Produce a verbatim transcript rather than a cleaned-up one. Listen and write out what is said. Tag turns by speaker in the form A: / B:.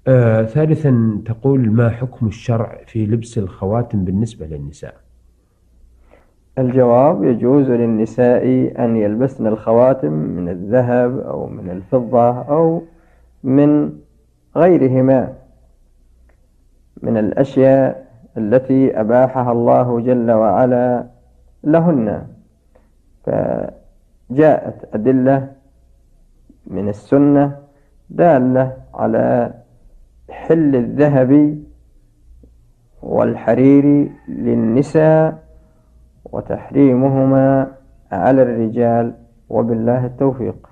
A: آه ثالثا، تقول ما حكم الشرع في لبس الخواتم بالنسبة للنساء؟
B: الجواب: يجوز للنساء أن يلبسن الخواتم من الذهب أو من الفضة أو من غيرهما من الأشياء التي أباحها الله جل وعلا لهن. فجاءت أدلة من السنة دالة على حل الذهب والحرير للنساء وتحريمهما على الرجال، وبالله التوفيق.